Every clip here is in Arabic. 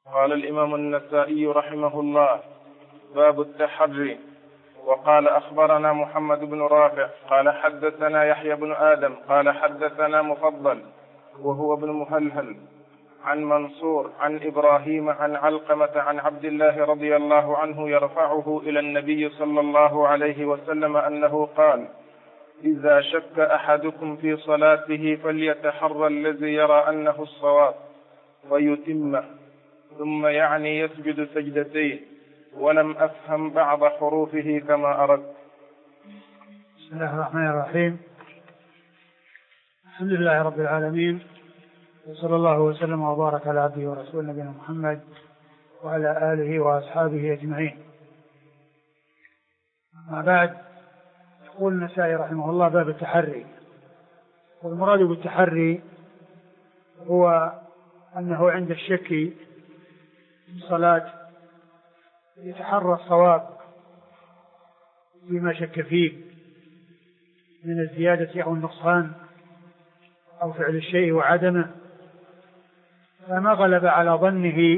قال الإمام النسائي رحمه الله: باب التحري. وقال: أخبرنا محمد بن رافع قال حدثنا يحيى بن آدم قال حدثنا مفضل وهو ابن مهلهل عن منصور عن إبراهيم عن علقمة عن عبد الله رضي الله عنه يرفعه إلى النبي صلى الله عليه وسلم أنه قال: إذا شك أحدكم في صلاته فليتحرى الذي يرى أنه الصواب ويتم، ثم يسجد سجدتين، ولم أفهم بعض حروفه كما أردت. بسم الله الرحمن الرحيم. الحمد لله رب العالمين، وصلى الله وسلم وبارك على عبده ورسوله نبينا محمد وعلى آله وأصحابه أجمعين. أما بعد، يقول النسائي رحمه الله: باب التحري. والمراد بالتحري هو أنه عند الشك في الصلاة يتحرى الصواب فيما شك فيه من الزيادة أو النقصان أو فعل الشيء وعدمه، فما غلب على ظنه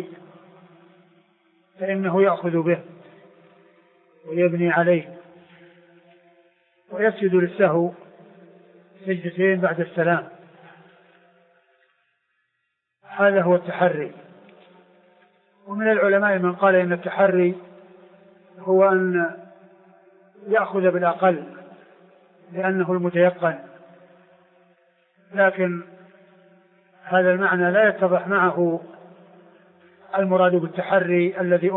فإنه يأخذ به ويبني عليه ويسجد للسهو سجدتين بعد السلام. هذا هو التحري. ومن العلماء من قال إن التحري هو أن يأخذ بالأقل لأنه المتيقن، لكن هذا المعنى لا يتضح معه المراد بالتحري الذي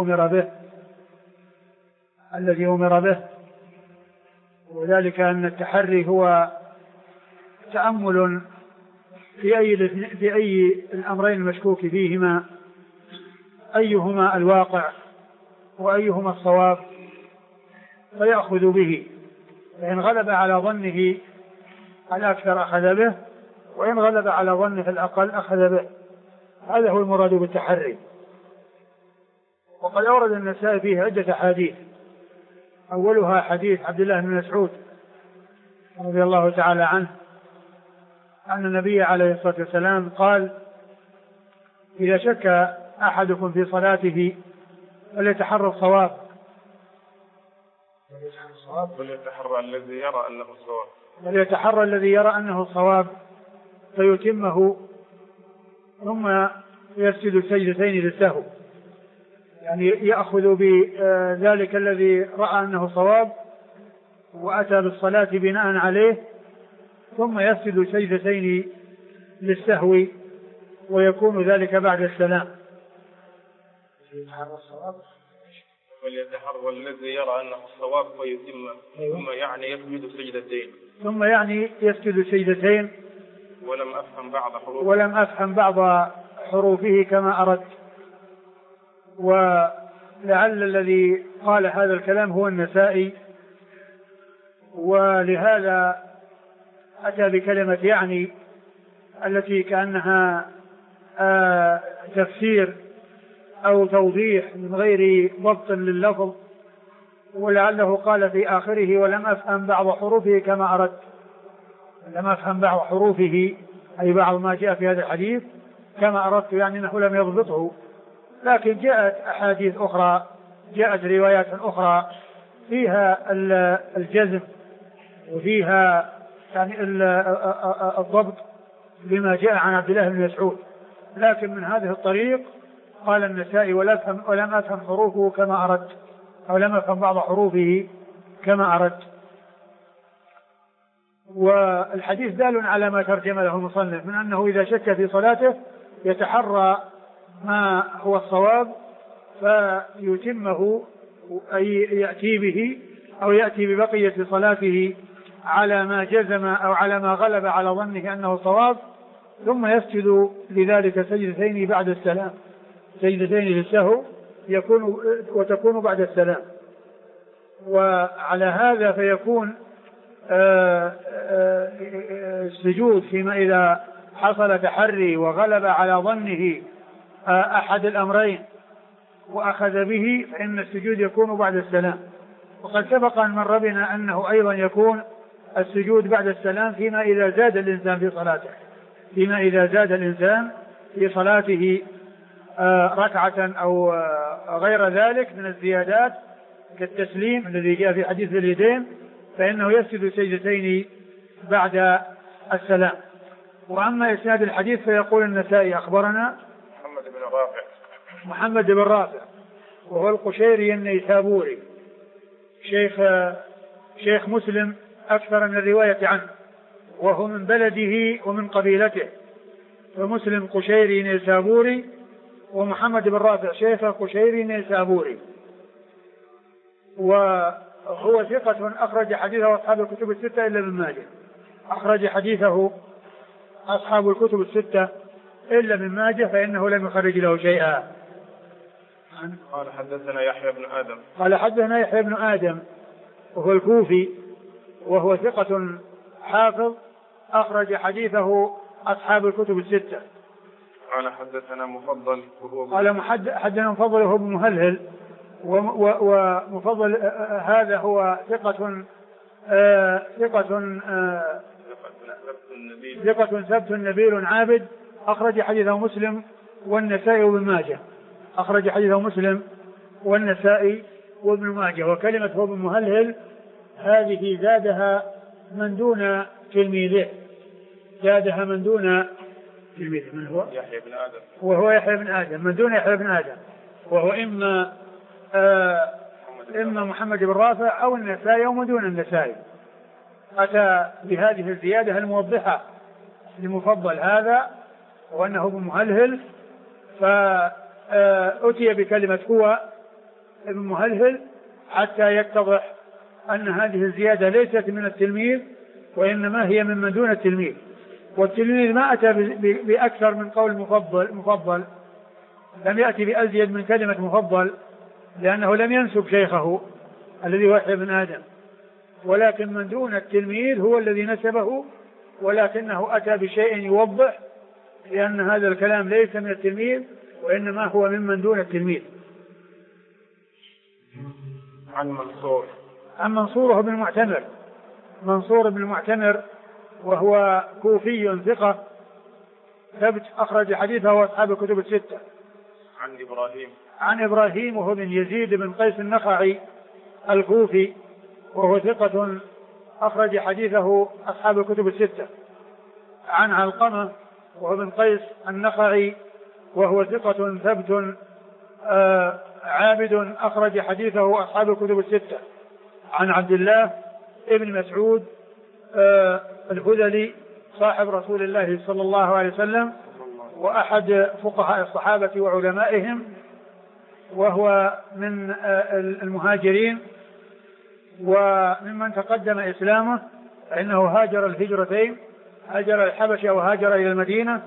أمر به، وذلك أن التحري هو تأمل في أي الأمرين المشكوك فيهما أيهما الواقع وأيهما الصواب فيأخذ به، فإن غلب على ظنه الأكثر أخذ به، وإن غلب على ظنه الأقل أخذ به. هذا هو المراد بالتحري. وقد أورد النسائي فيه عدة أحاديث، أولها حديث عبد الله بن مسعود رضي الله تعالى عنه أن النبي عليه الصلاة والسلام قال: إذا شك أحدكم في صلاته فليتحرى الصواب وليتحرى الذي يرى أنه الصواب فيتمه، ثم يسجد سجدتين للسهو، يعني يأخذ بذلك الذي رأى أنه صواب وأتى بالصلاة بناء عليه، ثم يسجد سجدتين للسهو، ويكون ذلك بعد السلام. وليتحرى الذي يرى أنه الصواب ويتم، ثم يسجد سجدتين ولم أفهم بعض حروفه كما أردت. ولعل الذي قال هذا الكلام هو النسائي، ولهذا أتى بكلمة يعني التي كأنها تفسير أو توضيح من غير ضبط لللفظ، ولعله قال في آخره: ولم أفهم بعض حروفه كما أردت. لم أفهم بعض حروفه أي بعض ما جاء في هذا الحديث كما أردت، يعني أنه لم يضبطه. لكن جاءت أحاديث أخرى، جاءت روايات أخرى فيها الجزم وفيها يعني الضبط بما جاء عن عبد الله بن مسعود. لكن من هذه الطريق قال النسائي: ولم أفهم حروفه كما أردت، أو لم أفهم بعض حروفه كما أردت. والحديث دال على ما ترجم له المصنف من أنه إذا شك في صلاته يتحرى ما هو الصواب فيتمه، أي يأتي به أو يأتي ببقية صلاته على ما جزم أو على ما غلب على ظنه أنه صواب، ثم يسجد لذلك سجدتين بعد السلام، سجدتين للسهو وتكون بعد السلام. وعلى هذا فيكون السجود فيما إذا حصل تحري وغلب على ظنه أحد الأمرين وأخذ به، فإن السجود يكون بعد السلام. وقد سبق أن مر بنا أنه أيضا يكون السجود بعد السلام فيما إذا زاد الإنسان في صلاته، ركعة أو غير ذلك من الزيادات كالتسليم الذي جاء في حديث اليدين فإنه يسجد سجدتين بعد السلام. وأما إسناد الحديث فيقول النسائي أخبرنا محمد بن رافع وهو القشيري النيسابوري شيخ مسلم أكثر من الرواية عنه، وهو من بلده ومن قبيلته، فمسلم قشيري نيسابوري ومحمد بن رافع شيخ قشيري نيسابوري، وهو ثقة أخرج حديثه أصحاب الكتب الستة إلا ابن ماجه، أخرج حديثه أصحاب الكتب الستة إلا ابن ماجه فإنه لم يخرج له شيئا. قال حدثنا يحيى بن آدم قال حدثنا يحيى بن آدم وهو الكوفي وهو ثقة حافظ أخرج حديثه أصحاب الكتب الستة. قال حدثنا مفضل قال حدثنا مفضل وهو ابن مهلهل، ومفضل هذا هو ثقة ثبت نبيل عابد أخرج حديثه مسلم والنسائي وابن ماجه، أخرج حديثه مسلم والنسائي وابن ماجه. وكلمة هو ابن مهلهل هذه زادها من دون تلميذه، زادها من دون تلميذه. من هو؟ يحيى بن آدم، وهو يحيى بن آدم من دون يحيى بن آدم، وهو إما محمد بن رافع أو النسائي أو من دون النسائي. أتى بهذه الزيادة الموضحة لمفضل هذا وأنه ابن مهلهل، فأتي بكلمة هو ابن مهلهل حتى يتضح أن هذه الزيادة ليست من التلميذ وإنما هي من دون التلميذ. والتلميذ ما أتى بأكثر من قول مفضل، لم يأتي بأزيد من كلمة مفضل لأنه لم ينسب شيخه الذي هو يحيى بن آدم، ولكن من دون التلميذ هو الذي نسبه، ولكنه أتى بشيء يوضح لأن هذا الكلام ليس من التلميذ وإنما هو من دون التلميذ. عن منصور بن المعتمر، منصور بن المعتمر وهو كوفي ثقة ثبت أخرج حديثه وأصحاب الكتب الستة. عن إبراهيم وهو بن يزيد بن قيس النخعي الكوفي وهو ثقة أخرج حديثه أصحاب الكتب الستة. عن علقمة وهو بن قيس النخعي وهو ثقة ثبت عابد أخرج حديثه أصحاب الكتب الستة. عن عبد الله ابن مسعود الهذلي صاحب رسول الله صلى الله عليه وسلم وأحد فقهاء الصحابة وعلمائهم، وهو من المهاجرين وممن تقدم إسلامه، فإنه هاجر الهجرتين، هاجر الحبشة وهاجر إلى المدينة،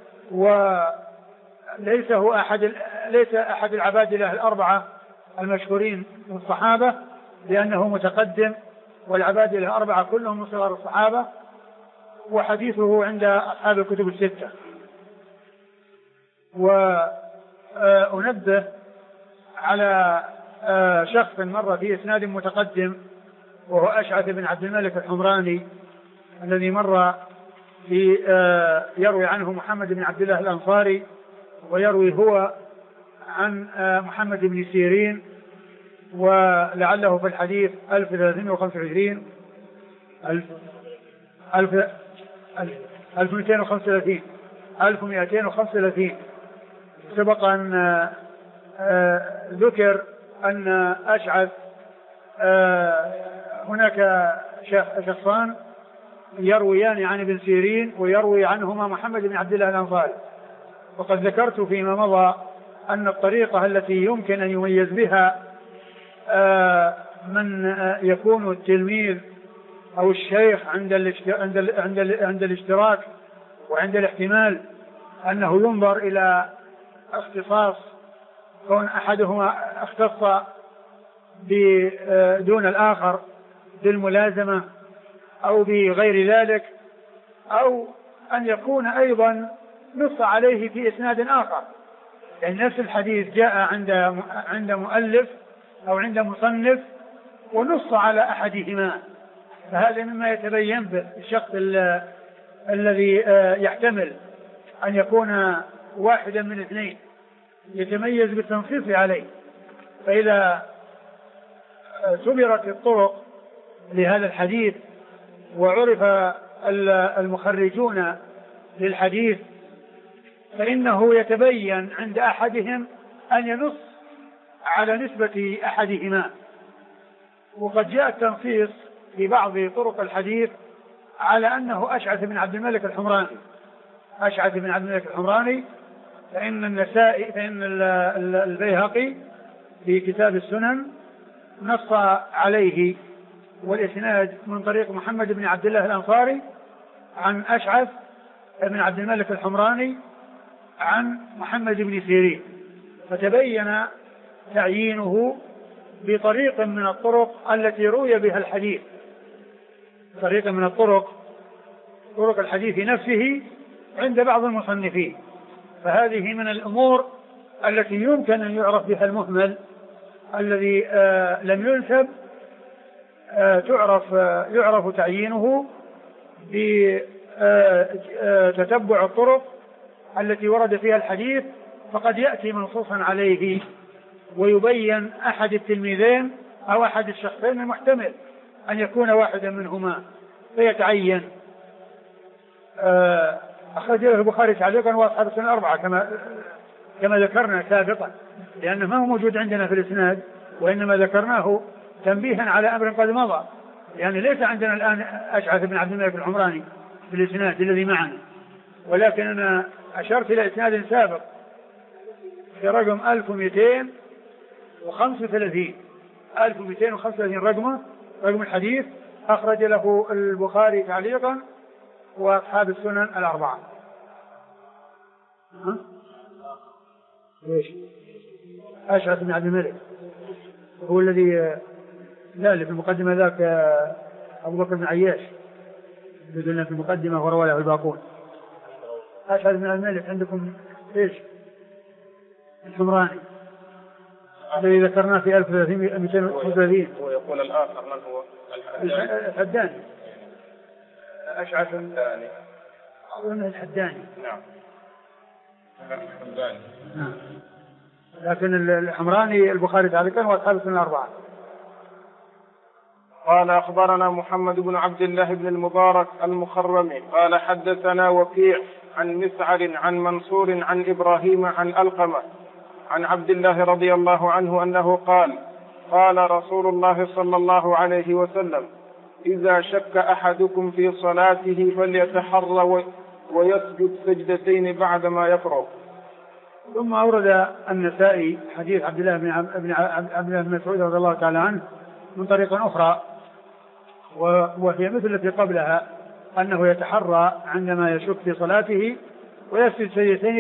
وليس ليس أحد العبادلة الأربعة المشهورين من الصحابة لأنه متقدم، والعبادلة الأربعة كلهم من صغار الصحابة، وحديثه عند أصحاب الكتب الستة. وأنبه على شخص مر في إسناد متقدم وهو أشعث بن عبد الملك الحمراني الذي مر في يروي عنه محمد بن عبد الله الأنصاري، ويروي هو عن محمد بن سيرين، ولعله في الحديث 1325 1235 سبق أن ذكر أن أشعث هناك شخصان يرويان عن ابن سيرين ويروي عنهما محمد بن عبد الله الأنصاري، وقد ذكرت فيما مضى أن الطريقة التي يمكن أن يميز بها من يكون التلميذ أو الشيخ عند الاشتراك وعند الاحتمال أنه ينظر إلى اختصاص كون أحدهما اختص دون الآخر بالملازمة أو بغير ذلك، أو أن يكون أيضا نص عليه في إسناد آخر، يعني نفس الحديث جاء عند مؤلف أو عند مصنف ونص على أحدهما، فهذا مما يتبين به الشخص الذي يحتمل أن يكون واحدا من اثنين، يتميز بالتنصيص عليه. فإذا سبرت الطرق لهذا الحديث وعرف المخرجون للحديث فإنه يتبين عند أحدهم أن ينص على نسبة أحدهما. وقد جاء التنصيص في بعض طرق الحديث على أنه أشعث بن عبد الملك الحمراني. أشعث بن عبد الملك الحمراني فإن البيهقي في كتاب السنن نص عليه، والإسناد من طريق محمد بن عبد الله الأنصاري عن أشعث بن عبد الملك الحمراني عن محمد بن سيرين، فتبين تعيينه بطريق من الطرق التي روي بها الحديث، طريق من طرق الحديث نفسه عند بعض المصنفين. فهذه من الأمور التي يمكن أن يعرف بها المهمل الذي لم ينسب، يعرف تعيينه بتتبع الطرق التي ورد فيها الحديث، فقد يأتي منصوصا عليه ويبين أحد التلميذين أو أحد الشخصين المحتمل أن يكون واحدا منهما فيتعين. أخرج له البخاري تعليقا وأصحاب السنن الأربعة كما ذكرنا سابقا، لأنه ما هو موجود عندنا في الإسناد، وإنما ذكرناه تنبيها على أمر قد مضى، يعني ليس عندنا الآن أشعث بن عبد الملك الحمراني في الإسناد الذي معنا، ولكن أنا أشرت إلى إسناد سابق في رقم 1235 رقم الحديث، أخرج له البخاري تعليقا وأصحاب السنن الأربعة. ليش؟ أشعث بن عبد الملك هو الذي لا اللي في المقدمة ذاك أبو بكر بن عياش بدنا في المقدمة ورواه الباقون. أشعث بن عبد الملك عندكم إيش؟ الحمراني الذي ذكرناه في 1235. هو يقول الآخر من هو؟ الحداني. أشعث الحداني. الحداني. نعم. الحداني. نعم. لكن الحمراني البخاري تعليقا وأصحاب السنن الأربعة. قال أخبرنا محمد بن عبد الله بن المبارك المخرمي قال حدثنا وكيع عن مسعر عن منصور عن إبراهيم عن ألقمة عن عبد الله رضي الله عنه أنه قال رسول الله صلى الله عليه وسلم: إذا شك أحدكم في صلاته فليتحرى ويسجد سجدتين بعدما يفرغ. ثم أورد النسائي حديث عبد الله بن مسعود رضي الله تعالى عنه من طريق أخرى، وهي مثل التي قبلها، أنه يتحرى عندما يشك في صلاته ويسجد سجدتين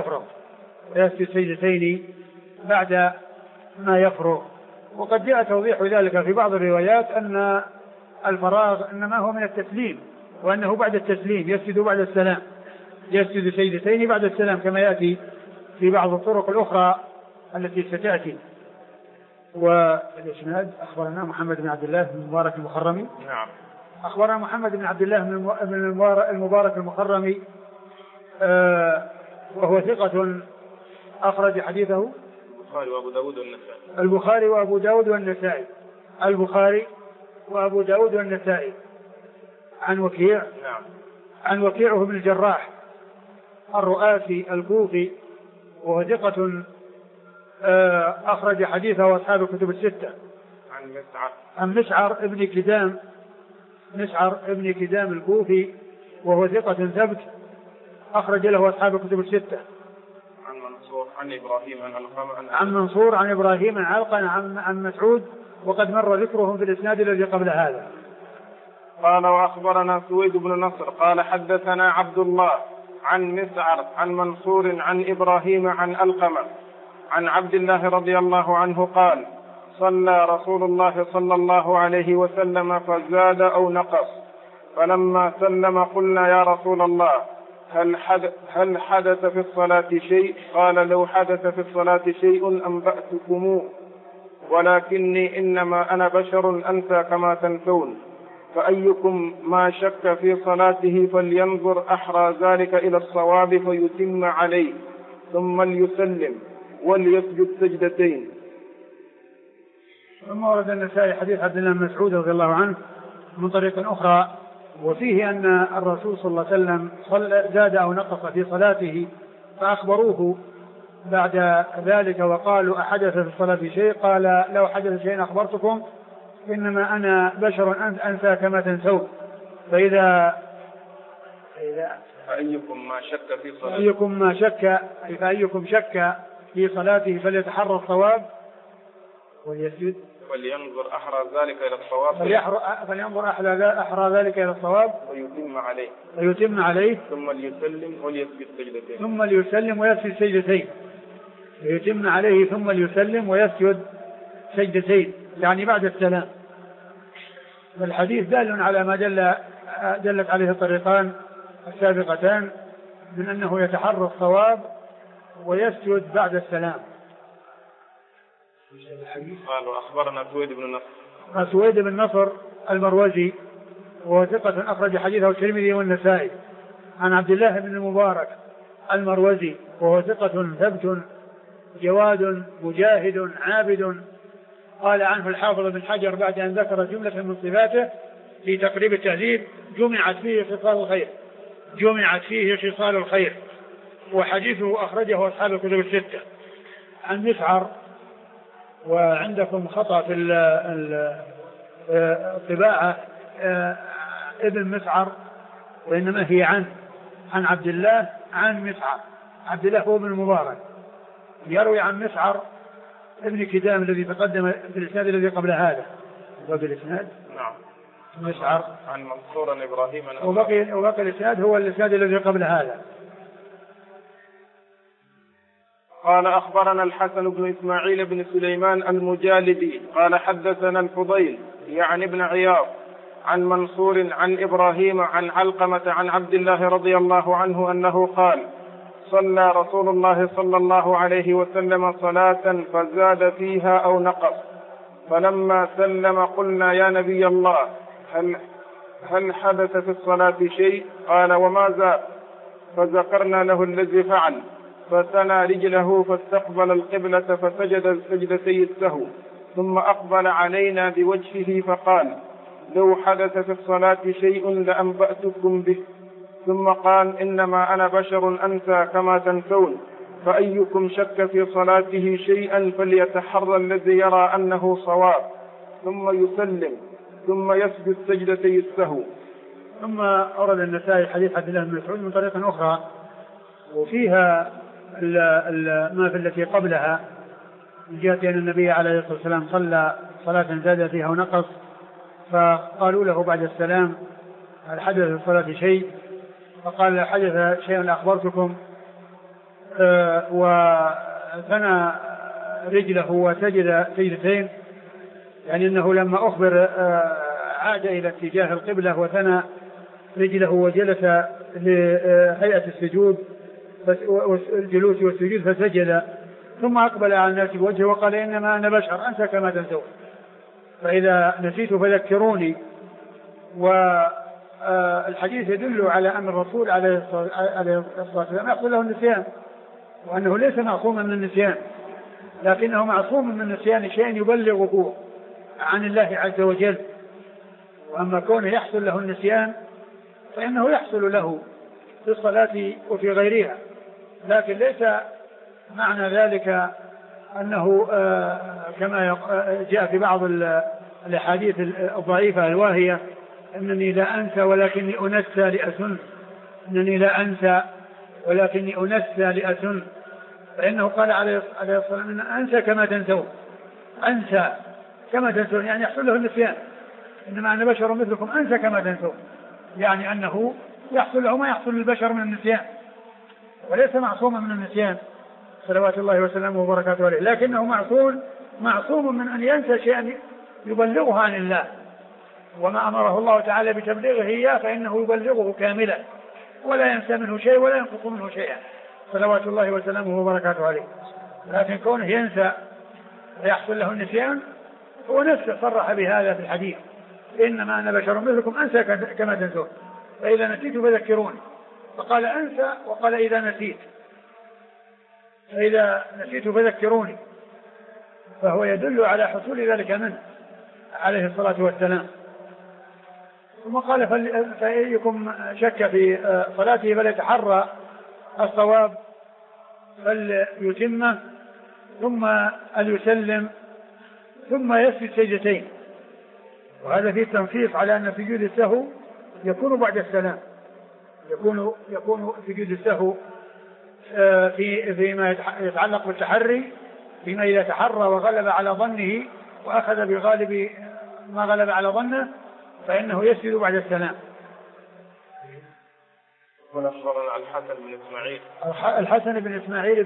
بعد ما يفرغ. وقد جاء توضيح ذلك في بعض الروايات أن الفراغ إنما هو من التسليم، وأنه بعد التسليم يسجد بعد السلام، يسجد سجدتين بعد السلام كما يأتي في بعض الطرق الأخرى التي ستأتي. والإسناد أخبرنا محمد بن عبد الله بن المبارك المخرمي. نعم. أخبرنا محمد بن عبد الله بن المبارك المخرمي وهو ثقة أخرج حديثه البخاري وأبو داود والنسائي. عن وكيع. نعم. عن وكيع بن الجراح الرؤاسي الكوفي وهو ثقة أخرج حديثه أصحاب الكتب الستة. عن مسعر ابن كدام الكوفي وهو ثقة ثبت أخرج له أصحاب الكتب الستة. عن منصور عن إبراهيم عن علقمة عن مسعود، وقد مر ذكرهم في الإسناد الذي قبل هذا. قال وأخبرنا سويد بن نصر قال حدثنا عبد الله عن مسعر عن منصور عن إبراهيم عن علقمة عن عبد الله رضي الله عنه قال: صلى رسول الله صلى الله عليه وسلم فزاد أو نقص، فلما سلم قلنا: يا رسول الله، هل حدث في الصلاة شيء؟ قال: لو حدث في الصلاة شيء أنبأتكموه، ولكني إنما أنا بشر أنسى كما تنسون، فأيكم ما شك في صلاته فلينظر أحرى ذلك إلى الصواب فيتم عليه ثم ليسلم، وليسجد سجدتين. ثم ورد النسائي حديث عبد الله بن مسعود رضي الله عنه من طريق أخرى، وفيه أن الرسول صلى الله عليه وسلم زاد أو نقص في صلاته، فأخبروه بعد ذلك وقالوا أحدث في الصلاة شيء؟ قال لو حدث شيء أخبرتكم، إنما أنا بشر أنسى كما تنسون. فأيكم شك في صلاته فليتحرى الصواب وليسجد ولينظر أحرى ذلك إلى الصواب فلينظر أحرى ذلك إلى الصواب ويتم عليه ثم ليسلم وليسجد سجدتين ويتم عليه ثم ليسلم ويسجد سجدتين، يعني بعد السلام. والحديث دال على ما دلت عليه الطريقان السابقتان من أنه يتحرى الصواب ويسجد بعد السلام. قال وأخبرنا سويد بن نصر المروزي وهو ثقة أخرج حديثه الترمذي والنسائي، عن عبد الله بن المبارك المروزي وهو ثقة ثبت جواد مجاهد عابد. قال عنه الحافظ بن حجر بعد أن ذكر جملة من صفاته في تقريب التهذيب: جمعت فيه خصال الخير. وحديثه أخرجه أصحاب الكتب الستة. عن مسعر، وعندكم خطأ في الطباعة ابن مسعر، وإنما هي عن عبد الله عن مسعر. عبد الله هو ابن المبارك، يروي عن مسعر ابن كدام الذي تقدم في الإسناد الذي قبل هذا. وبالإسناد نعم مسعر عن منصور إبراهيم، وبقي الإسناد هو الإسناد الذي قبل هذا. قال أخبرنا الحسن بن إسماعيل بن سليمان المجالدي قال حدثنا الفضيل يعني ابن عياض عن منصور عن إبراهيم عن علقمة عن عبد الله رضي الله عنه أنه قال: صلى رسول الله صلى الله عليه وسلم صلاة فزاد فيها أو نقص، فلما سلم قلنا: يا نبي الله، هل حدث في الصلاة شيء؟ قال: وما زاد؟ فذكرنا له الذي فعل، فثنى رجله فاستقبل القبلة فسجد سجدتي السهو، ثم أقبل علينا بوجهه فقال: لو حدث في الصلاة شيء لأنبأتكم به. ثم قال: إنما أنا بشر أنسى كما تنسون، فأيكم شك في صلاته شيئا فليتحرى الذي يرى أنه صواب، ثم يسلم ثم يسجد سجدتي السهو. ثم أورد النسائي حديث عبد الله بن مسعود من طريق أخرى، وفيها ما في التي قبلها من جهة أن النبي عليه الصلاة والسلام صلى صلاة زاد فيها ونقص، فقالوا له بعد السلام: هل حدث في الصلاة شيء؟ فقال: حدث شيء أخبرتكم. وثنى رجله وسجد سجدتين، يعني أنه لما أخبر عاد إلى اتجاه القبلة وثنى رجله وجلس لهيئة السجود والجلوس والسجود فسجد، ثم أقبل على الناس بوجهه وقال: إنما أنا بشر أنسى كما تنسون، فإذا نسيت فذكروني. والحديث يدل على أن الرسول عليه الصلاة والسلام يحصل له النسيان، وأنه ليس معصوما من النسيان، لكنه معصوم من النسيان شيء يبلغه عن الله عز وجل. وأما كونه يحصل له النسيان فإنه يحصل له في الصلاة وفي غيرها، لكن ليس معنى ذلك أنه كما جاء في بعض الأحاديث الضعيفة الواهية: أنني لا أنسى ولكني أنسى لأسن، أنني لا أنسى ولكني أنسى لأسن. فإنه قال عليه الصلاة والسلام: أنسى كما تنسون، أنسى كما تنسون، يعني يحصل له النسيان. إنما أنا بشر مثلكم أنسى كما تنسون، يعني أنه يحصل له ما يحصل للبشر من النسيان، وليس معصوما من النسيان صلوات الله وسلامه وبركاته عليه، لكنه معصوم من أن ينسى شيئا يبلغه عن الله، وما أمره الله تعالى بتبليغه إياه فإنه يبلغه كاملا ولا ينسى منه شيء ولا ينقص منه شيئا صلوات الله وسلامه وبركاته عليه. لكن كونه ينسى ويحصل له النسيان هو نفسه صرح بهذا في الحديث: إنما أنا بشر مثلكم أنسى كما تنسون، فإذا نسيت فذكروني. فقال أنسى وقال إذا نسيت. فإذا نسيت فذكروني، فهو يدل على حصول ذلك منه عليه الصلاة والسلام. ثم قال فأيكم شك في صلاته فليتحرى الصواب فليتمه ثم ليسلم ثم يسجد سجدتين. وهذا فيه تنصيص على أن سجود السهو يكون بعد السلام، يكون سجود السهو فيما يتعلق بالتحري، فيما إذا تحرى وغلب على ظنه وأخذ بغالب ما غلب على ظنه فإنه يسجد بعد السلام. ونخبرنا عن الحسن بن إسماعيل. الحسن بن إسماعيل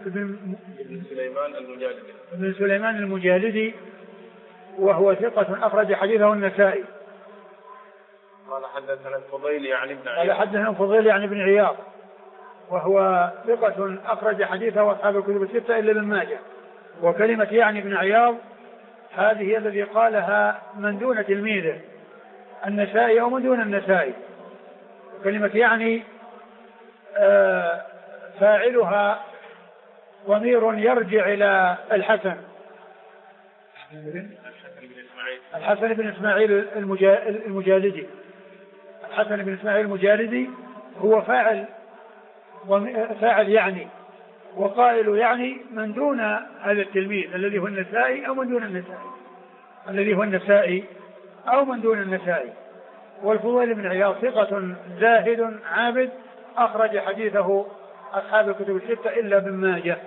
بن سليمان المجالدي، وهو ثقة أخرج حديثه النسائي. قال حدثنا الفضيل يعني ابن عياض، وهو ثقة أخرج حديثه أصحاب الكتب الستة إلا ابن ماجه. وكلمة يعني ابن عياض هذه الذي قالها من دون تلميذه النسائي أو من دون النسائي. كلمة يعني فاعلها ضمير يرجع إلى الحسن بن إسماعيل المجالدي. الحسن بن إسماعيل المجالدي هو فاعل يعني، وقائل يعني من دون هذا التلميذ الذي هو النسائي أو من دون النسائي، والفضيل بن عياض ثقة زاهد عابد أخرج حديثه أصحاب الكتب الستة إلا ابن ماجه.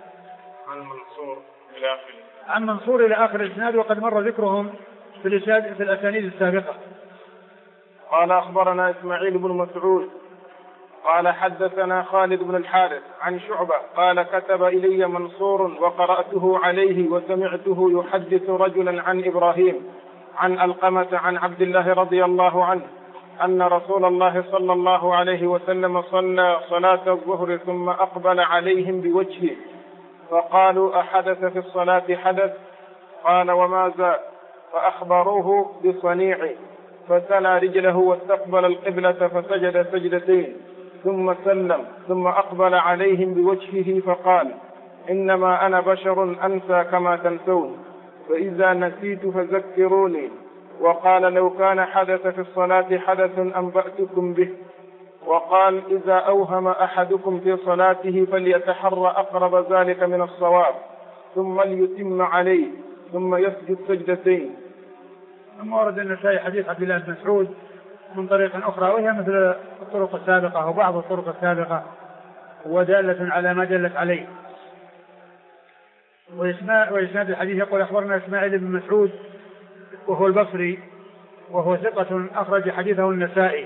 عن منصور إلى آخر الإسناد، وقد مر ذكرهم في الأسانيد السابقة. قال أخبرنا إسماعيل بن مسعود قال حدثنا خالد بن الحارث عن شعبة قال كتب إلي منصور وقرأته عليه وسمعته يحدث رجلا عن إبراهيم عن القمة عن عبد الله رضي الله عنه أن رسول الله صلى الله عليه وسلم صلى صلاة الظهر ثم أقبل عليهم بوجهه فقالوا أحدث في الصلاة حدث؟ قال وماذا؟ فأخبروه بصنيعه فسنى رجله واستقبل القبلة فسجد سجدتين ثم سلم ثم أقبل عليهم بوجهه فقال إنما أنا بشر أنسى كما تنسون فإذا نسيت فذكروني. وقال لو كان حدث في الصلاة حدث أنبأتكم به. وقال إذا أوهم أحدكم في صلاته فليتحرى أقرب ذلك من الصواب ثم ليتم عليه ثم يسجد سجدتين. ثم ورد النسائي حديث عبد الله بن مسعود من طريق أخرى، وهي مثل الطرق السابقة أو بعض الطرق السابقة، ودالة على ما دلت عليه. وإسناد الحديث يقول أخبرنا إسماعيل بن مسعود وهو البصري، وهو ثقة أخرج حديثه النسائي،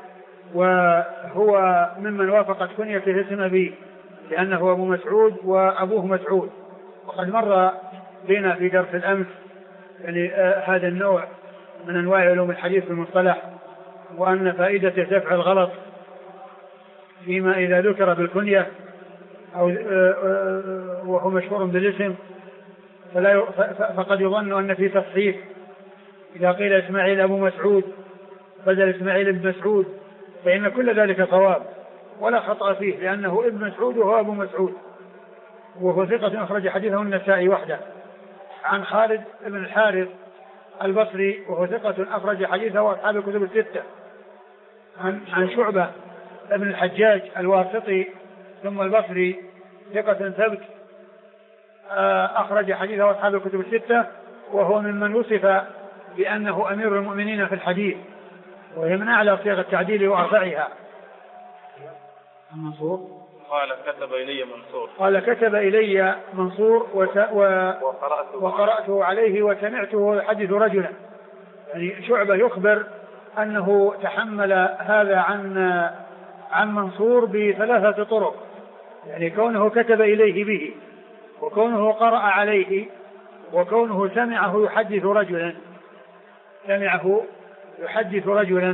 وهو ممن وافقت كنيته اسم أبيه لأنه أبو مسعود وأبوه مسعود. وقد مر بنا في درس الأمس يعني هذا النوع من أنواع علوم الحديث في المصطلح، وأن فائدة دفع الغلط فيما إذا ذكر بالكنية أو وهو مشهور بالاسم فقد يظن أن في تصحيح إذا قيل إسماعيل أبو مسعود بدل إسماعيل بن مسعود، فإن كل ذلك صواب ولا خطأ فيه، لأنه ابن مسعود وهو أبو مسعود، وهو ثقة أخرج حديثه النسائي وحده. عن خالد بن الحارث البصري وهو ثقة أخرج حديثه أصحاب الكتب الستة. عن شعبة بن الحجاج الواسطي ثم البصري ثقة ثبت أخرج حديثه أصحاب الكتب الستة، وهو ممن وصف بأنه أمير المؤمنين في الحديث، وهي من أعلى صيغ التعديل وأرفعها. منصور قال كتب إلي منصور وقرأته عليه وسمعته يحدث رجلا. يعني شعبة يخبر أنه تحمل هذا عن منصور بثلاثة طرق، يعني كونه كتب إليه به، وكونه قرأ عليه، وكونه سمعه يحدث رجلا.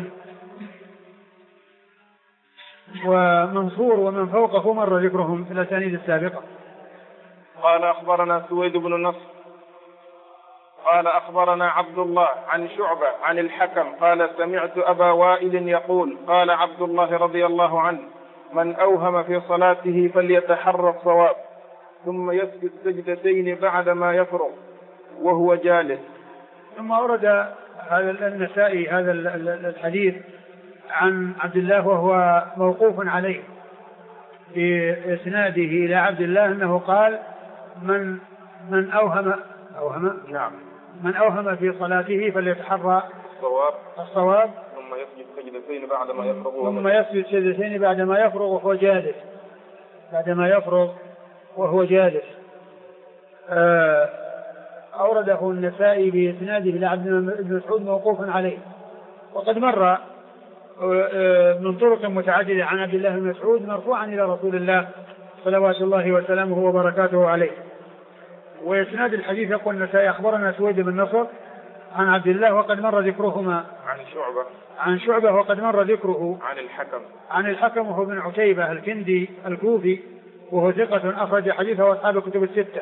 ومنصور ومن فوقه مر ذكرهم في الأسانيد السابقة. قال أخبرنا سويد بن نصر قال أخبرنا عبد الله عن شعبة عن الحكم قال سمعت أبا وائل يقول قال عبد الله رضي الله عنه من أوهم في صلاته فليتحرى الصواب ثم يسجد سجدتين بعدما يفرغ وهو جالس. ثم ورد هذا النسائي هذا الحديث عن عبد الله وهو موقوف عليه بإسناده إلى عبد الله أنه قال من أوهم في صلاته فليتحرى الصواب ثم يسجد سجدتين بعدما يفرغ وهو جالس أورده النسائي بإسناده إلى عبد الله بن مسعود موقوفا عليه. وقد مر من طرق متعددة عن عبد الله بن مسعود مرفوعا إلى رسول الله صلوات الله وسلامه وبركاته عليه. وإسناد الحديث يقول النسائي أخبرنا سويد بن نصر عن عبد الله وقد مر ذكرهما عن شعبة وقد مر ذكره عن الحكم وهو بن عتيبة الكندي الكوفي وهو ثقة أخرج حديثه أصحاب الكتب الستة.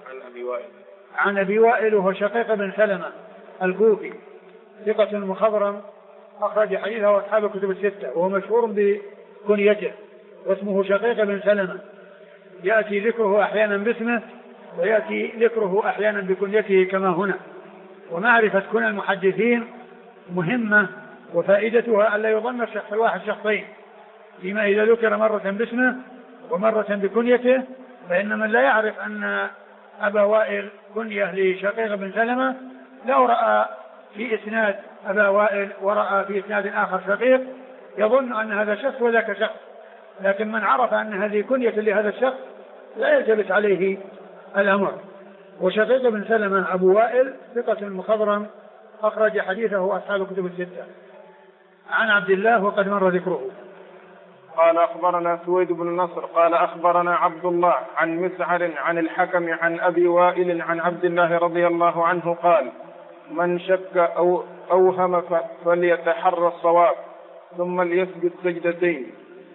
عن أبي وائل وهو شقيق بن سلمة الكوفي ثقة مخضرم أخرج حديثه أصحاب الكتب الستة وهو مشهور بكنيته واسمه شقيق بن سلمة. يأتي ذكره أحيانا باسمه ويأتي ذكره أحيانا بكنيته كما هنا. ومعرفة كنى المحدثين مهمة وفائدتها ألا يظن الشخص الواحد شخصين، فيما إذا ذكر مرة باسمه ومرة بكنيته فإن من لا يعرف أن أبا وائل كنية لشقيق بن سلمة لو رأى في إسناد أبا وائل ورأى في إسناد آخر شقيق يظن أن هذا شخص وذاك شخص، لكن من عرف أن هذه كنية لهذا الشخص لا يلتبس عليه الأمر. وشقيق بن سلمة أبو وائل ثقة مخضرم أخرج حديثه أصحاب الكتب الستة. عن عبد الله وقد مر ذكره. قال أخبرنا سويد بن نصر قال أخبرنا عبد الله عن مسعر عن الحكم عن أبي وائل عن عبد الله رضي الله عنه قال من شك أو أوهم فليتحرى الصواب ثم ليسجد سجدتين.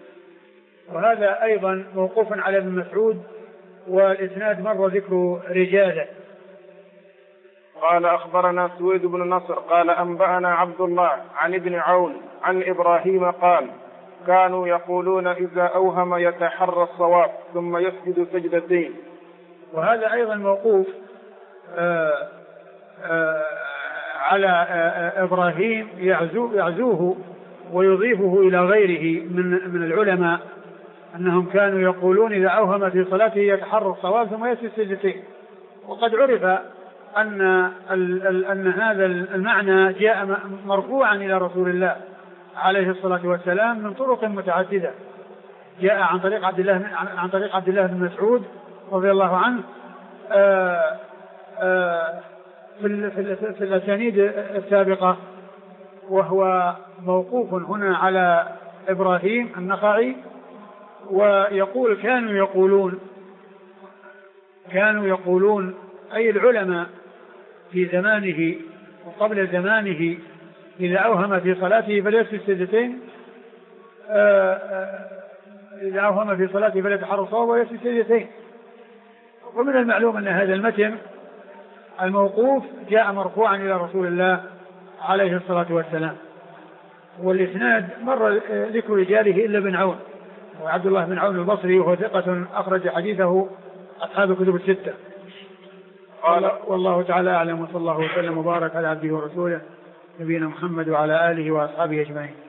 وهذا أيضا موقوف على ابن مسعود والإسناد مر ذكر رجاله. قال أخبرنا سويد بن نصر قال أنبأنا عبد الله عن ابن عون عن إبراهيم قال كانوا يقولون إذا أوهم يتحرى الصواب ثم يسجد سجدتين. وهذا أيضا موقوف على إبراهيم يعزوه ويضيفه إلى غيره من العلماء أنهم كانوا يقولون إذا أوهم في صلاته يتحرى الصواب ثم يسجد سجدتين. وقد عرف أن هذا المعنى جاء مرفوعا إلى رسول الله عليه الصلاة والسلام من طرق متعددة. جاء عن طريق عبد الله بن مسعود رضي الله عنه في الأسانيد السابقة، وهو موقوف هنا على إبراهيم النخعي. ويقول كانوا يقولون أي العلماء في زمانه وقبل زمانه إذا أوهم في صلاته فليسجد سجدتين، إذا أوهم في صلاته فليتحرى الصواب ويسجد سجدتين. ومن المعلوم أن هذا المتن الموقوف جاء مرفوعا إلى رسول الله عليه الصلاة والسلام. والإسناد مر ذكر رجاله إلا بن عون وعبد الله بن عون البصري وهو ثقة أخرج حديثه أصحاب الكتب الستة. والله تعالى أعلم وصلى الله وسلم وبارك على عبده ورسوله نبينا محمد وعلى آله وأصحابه أجمعين.